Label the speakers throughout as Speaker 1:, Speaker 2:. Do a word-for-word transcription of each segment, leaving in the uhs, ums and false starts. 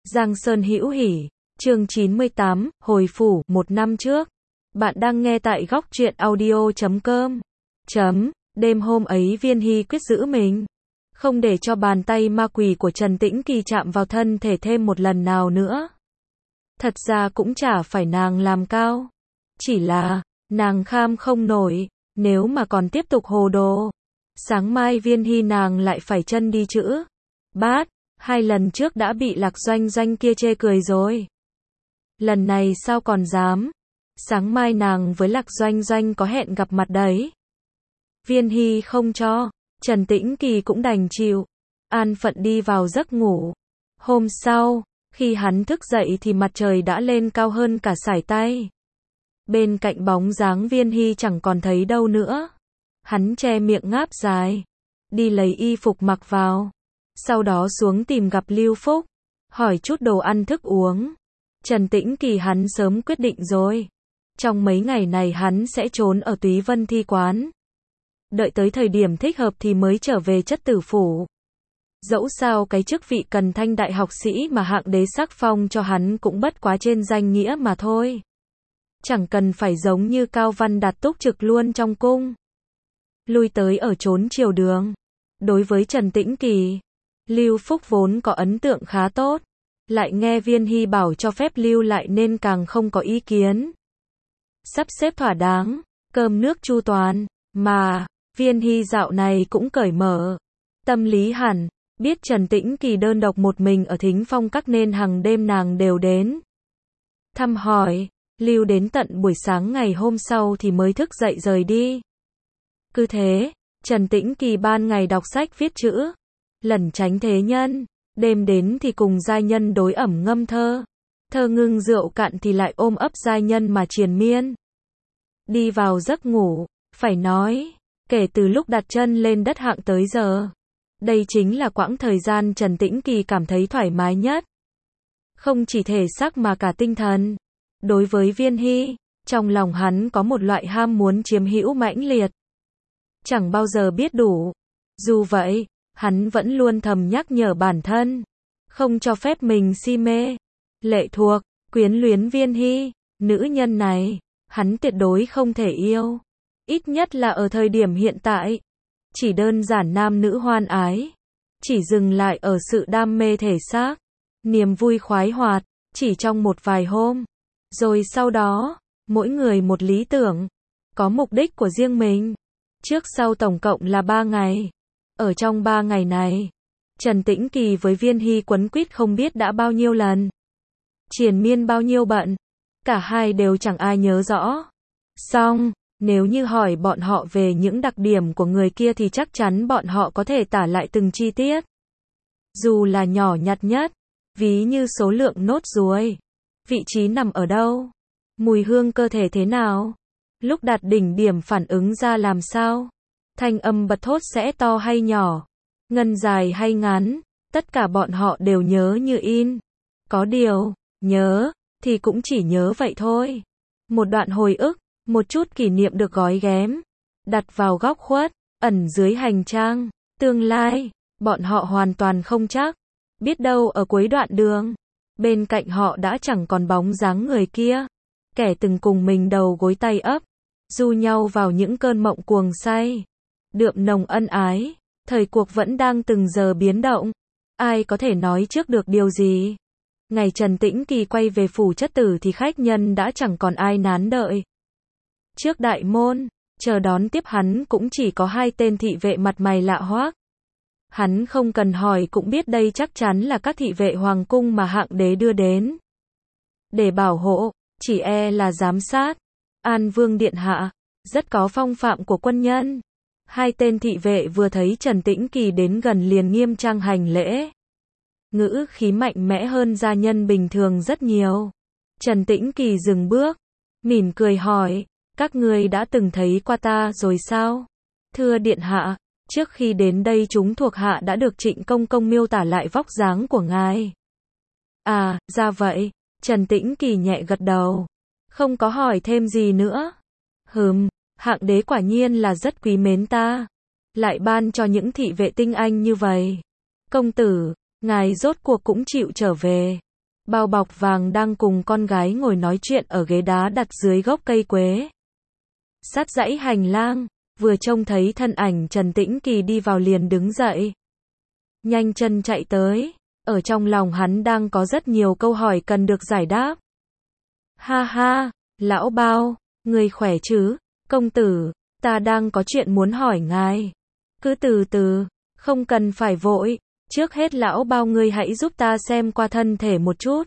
Speaker 1: Giang Sơn Hữu Hỉ, chương chín mươi tám, hồi phủ, một năm trước. Bạn đang nghe tại góc truyện audio chấm com. Chấm, đêm hôm ấy Viên Hy quyết giữ mình. Không để cho bàn tay ma quỷ của Trần Tĩnh Kỳ chạm vào thân thể thêm một lần nào nữa. Thật ra cũng chả phải nàng làm cao. Chỉ là, nàng kham không nổi, nếu mà còn tiếp tục hồ đồ. Sáng mai Viên Hy nàng lại phải chân đi chữ bát. Hai lần trước đã bị Lạc Doanh Doanh kia chê cười rồi. Lần này sao còn dám. Sáng mai nàng với Lạc Doanh Doanh có hẹn gặp mặt đấy. Viên Hy không cho, Trần Tĩnh Kỳ cũng đành chịu. An phận đi vào giấc ngủ. Hôm sau, khi hắn thức dậy thì mặt trời đã lên cao hơn cả sải tay. Bên cạnh bóng dáng Viên Hy chẳng còn thấy đâu nữa. Hắn che miệng ngáp dài, đi lấy y phục mặc vào. Sau đó xuống tìm gặp Lưu Phúc, hỏi chút đồ ăn thức uống. Trần Tĩnh Kỳ hắn sớm quyết định rồi. Trong mấy ngày này hắn sẽ trốn ở Túy Vân Thi quán. Đợi tới thời điểm thích hợp thì mới trở về Chất Tử phủ. Dẫu sao cái chức vị Cần Thanh đại học sĩ mà hạng đế sắc phong cho hắn cũng bất quá trên danh nghĩa mà thôi. Chẳng cần phải giống như Cao Văn Đạt túc trực luôn trong cung. Lui tới ở trốn triều đường. Đối với Trần Tĩnh Kỳ, Lưu Phúc vốn có ấn tượng khá tốt. Lại nghe Viên Hy bảo cho phép lưu lại nên càng không có ý kiến. Sắp xếp thỏa đáng, cơm nước chu toàn, mà, Viên Hy dạo này cũng cởi mở. Tâm lý hẳn, biết Trần Tĩnh Kỳ đơn độc một mình ở Thính Phong Các nên hàng đêm nàng đều đến. Thăm hỏi, lưu đến tận buổi sáng ngày hôm sau thì mới thức dậy rời đi. Cứ thế, Trần Tĩnh Kỳ ban ngày đọc sách viết chữ, lẩn tránh thế nhân, đêm đến thì cùng giai nhân đối ẩm ngâm thơ. Thơ ngưng rượu cạn thì lại ôm ấp giai nhân mà triền miên. Đi vào giấc ngủ, phải nói, kể từ lúc đặt chân lên đất hạng tới giờ, đây chính là quãng thời gian Trần Tĩnh Kỳ cảm thấy thoải mái nhất. Không chỉ thể xác mà cả tinh thần. Đối với Viên Hy, trong lòng hắn có một loại ham muốn chiếm hữu mãnh liệt. Chẳng bao giờ biết đủ. Dù vậy, hắn vẫn luôn thầm nhắc nhở bản thân, không cho phép mình si mê, lệ thuộc, quyến luyến Viên Hy. Nữ nhân này, hắn tuyệt đối không thể yêu. Ít nhất là ở thời điểm hiện tại. Chỉ đơn giản nam nữ hoan ái. Chỉ dừng lại ở sự đam mê thể xác. Niềm vui khoái hoạt, chỉ trong một vài hôm. Rồi sau đó, mỗi người một lý tưởng. Có mục đích của riêng mình. Trước sau tổng cộng là ba ngày. Ở trong ba ngày này, Trần Tĩnh Kỳ với Viên Hy quấn quýt không biết đã bao nhiêu lần. Triền miên bao nhiêu bận. Cả hai đều chẳng ai nhớ rõ. Xong, nếu như hỏi bọn họ về những đặc điểm của người kia thì chắc chắn bọn họ có thể tả lại từng chi tiết. Dù là nhỏ nhặt nhất, ví như số lượng nốt ruồi, vị trí nằm ở đâu, mùi hương cơ thể thế nào, lúc đạt đỉnh điểm phản ứng ra làm sao, thanh âm bật thốt sẽ to hay nhỏ, ngân dài hay ngắn, tất cả bọn họ đều nhớ như in. Có điều, nhớ, thì cũng chỉ nhớ vậy thôi. Một đoạn hồi ức, một chút kỷ niệm được gói ghém, đặt vào góc khuất, ẩn dưới hành trang. Tương lai, bọn họ hoàn toàn không chắc. Biết đâu ở cuối đoạn đường, bên cạnh họ đã chẳng còn bóng dáng người kia. Kẻ từng cùng mình đầu gối tay ấp, du nhau vào những cơn mộng cuồng say. Đượm nồng ân ái, thời cuộc vẫn đang từng giờ biến động. Ai có thể nói trước được điều gì? Ngày Trần Tĩnh Kỳ quay về phủ Chất Tử thì khách nhân đã chẳng còn ai nán đợi. Trước đại môn, chờ đón tiếp hắn cũng chỉ có hai tên thị vệ mặt mày lạ hoắc. Hắn không cần hỏi cũng biết đây chắc chắn là các thị vệ hoàng cung mà hạng đế đưa đến. Để bảo hộ, chỉ e là giám sát. An Vương điện hạ, rất có phong phạm của quân nhân. Hai tên thị vệ vừa thấy Trần Tĩnh Kỳ đến gần liền nghiêm trang hành lễ. Ngữ khí mạnh mẽ hơn gia nhân bình thường rất nhiều. Trần Tĩnh Kỳ dừng bước, mỉm cười hỏi, các ngươi đã từng thấy qua ta rồi sao? Thưa điện hạ, trước khi đến đây chúng thuộc hạ đã được Trịnh công công miêu tả lại vóc dáng của ngài. À, ra vậy. Trần Tĩnh Kỳ nhẹ gật đầu, không có hỏi thêm gì nữa. Hừm, hạng đế quả nhiên là rất quý mến ta, lại ban cho những thị vệ tinh anh như vậy. Công tử, ngài rốt cuộc cũng chịu trở về. Bao bọc vàng đang cùng con gái ngồi nói chuyện ở ghế đá đặt dưới gốc cây quế. Sát dãy hành lang, vừa trông thấy thân ảnh Trần Tĩnh Kỳ đi vào liền đứng dậy. Nhanh chân chạy tới, ở trong lòng hắn đang có rất nhiều câu hỏi cần được giải đáp. Ha ha, lão Bao, người khỏe chứ, công tử, ta đang có chuyện muốn hỏi ngài. Cứ từ từ, không cần phải vội, trước hết lão Bao ngươi hãy giúp ta xem qua thân thể một chút.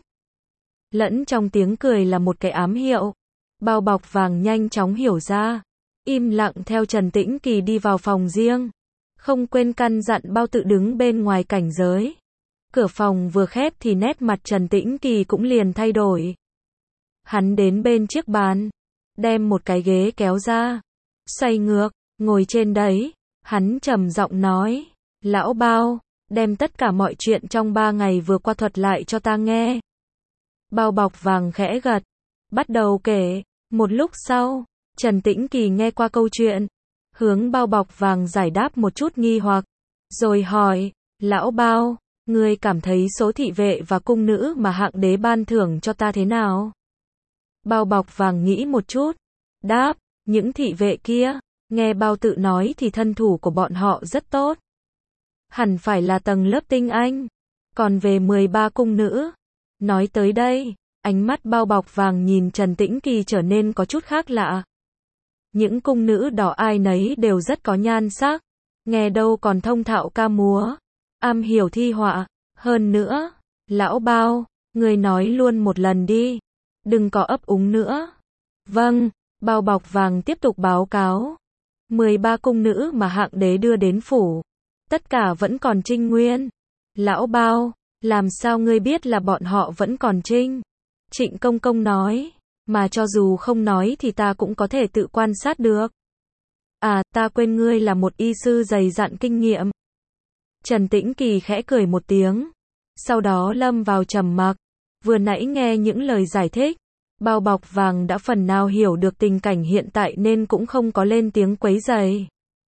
Speaker 1: Lẫn trong tiếng cười là một cái ám hiệu. Bao bọc vàng nhanh chóng hiểu ra, im lặng theo Trần Tĩnh Kỳ đi vào phòng riêng. Không quên căn dặn Bao Tự đứng bên ngoài cảnh giới. Cửa phòng vừa khép thì nét mặt Trần Tĩnh Kỳ cũng liền thay đổi. Hắn đến bên chiếc bàn, đem một cái ghế kéo ra, xoay ngược, ngồi trên đấy, hắn trầm giọng nói, lão Bao, đem tất cả mọi chuyện trong ba ngày vừa qua thuật lại cho ta nghe. Bao bọc vàng khẽ gật, bắt đầu kể. Một lúc sau, Trần Tĩnh Kỳ nghe qua câu chuyện, hướng bao bọc vàng giải đáp một chút nghi hoặc, rồi hỏi, lão Bao, ngươi cảm thấy số thị vệ và cung nữ mà hạng đế ban thưởng cho ta thế nào? Bao bọc vàng nghĩ một chút, đáp, những thị vệ kia, nghe Bao Tự nói thì thân thủ của bọn họ rất tốt. Hẳn phải là tầng lớp tinh anh. Còn về mười ba cung nữ, nói tới đây, ánh mắt bao bọc vàng nhìn Trần Tĩnh Kỳ trở nên có chút khác lạ. Những cung nữ đỏ ai nấy đều rất có nhan sắc, nghe đâu còn thông thạo ca múa, am hiểu thi họa, hơn nữa, lão Bao, người nói luôn một lần đi, đừng có ấp úng nữa. Vâng, bao bọc vàng tiếp tục báo cáo. mười ba cung nữ mà hạng đế đưa đến phủ, tất cả vẫn còn trinh nguyên. Lão Bao, làm sao ngươi biết là bọn họ vẫn còn trinh? Trịnh Công Công nói, mà cho dù không nói thì ta cũng có thể tự quan sát được. À, ta quên ngươi là một y sư dày dặn kinh nghiệm. Trần Tĩnh Kỳ khẽ cười một tiếng, sau đó lâm vào trầm mặc. Vừa nãy nghe những lời giải thích, bao bọc vàng đã phần nào hiểu được tình cảnh hiện tại nên cũng không có lên tiếng quấy rầy.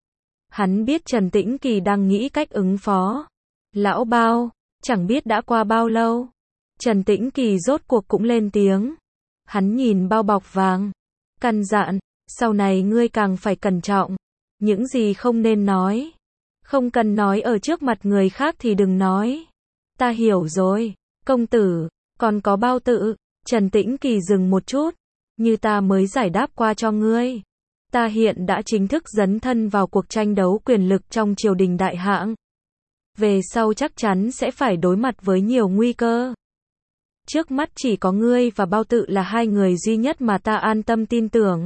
Speaker 1: Hắn biết Trần Tĩnh Kỳ đang nghĩ cách ứng phó. Lão Bao, chẳng biết đã qua bao lâu. Trần Tĩnh Kỳ rốt cuộc cũng lên tiếng. Hắn nhìn bao bọc vàng, căn dặn, sau này ngươi càng phải cẩn trọng. Những gì không nên nói, không cần nói ở trước mặt người khác thì đừng nói. Ta hiểu rồi, công tử, còn có Bao Tự. Trần Tĩnh Kỳ dừng một chút, như ta mới giải đáp qua cho ngươi. Ta hiện đã chính thức dấn thân vào cuộc tranh đấu quyền lực trong triều đình đại hãng. Về sau chắc chắn sẽ phải đối mặt với nhiều nguy cơ. Trước mắt chỉ có ngươi và Bao Tự là hai người duy nhất mà ta an tâm tin tưởng.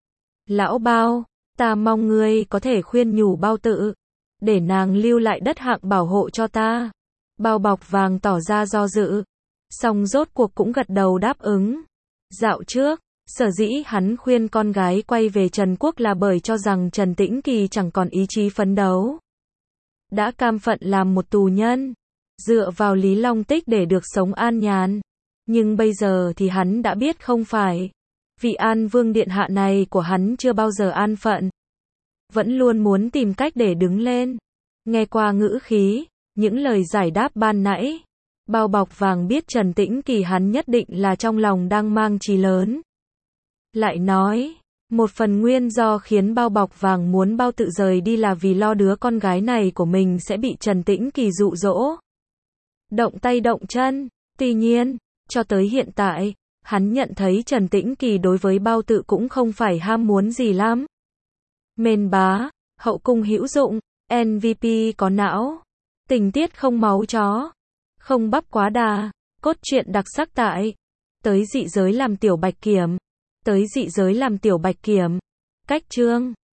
Speaker 1: Lão Bao, ta mong ngươi có thể khuyên nhủ Bao Tự, để nàng lưu lại đất hạng bảo hộ cho ta. Bao bọc vàng tỏ ra do dự, song rốt cuộc cũng gật đầu đáp ứng. Dạo trước, sở dĩ hắn khuyên con gái quay về Trần Quốc là bởi cho rằng Trần Tĩnh Kỳ chẳng còn ý chí phấn đấu. Đã cam phận làm một tù nhân, dựa vào Lý Long Tích để được sống an nhàn. Nhưng bây giờ thì hắn đã biết không phải. Vị An Vương Điện Hạ này của hắn chưa bao giờ an phận. Vẫn luôn muốn tìm cách để đứng lên. Nghe qua ngữ khí, những lời giải đáp ban nãy, bao bọc vàng biết Trần Tĩnh Kỳ hắn nhất định là trong lòng đang mang chí lớn. Lại nói, một phần nguyên do khiến bao bọc vàng muốn Bao Tự rời đi là vì lo đứa con gái này của mình sẽ bị Trần Tĩnh Kỳ dụ dỗ. Động tay động chân, tuy nhiên, cho tới hiện tại, hắn nhận thấy Trần Tĩnh Kỳ đối với Bao Tự cũng không phải ham muốn gì lắm. Mên bá, hậu cung hữu dụng, em vê pê có não, tình tiết không máu chó, không bắp quá đà, cốt truyện đặc sắc tại tới dị giới làm tiểu bạch kiểm, tới dị giới làm tiểu bạch kiểm, cách chương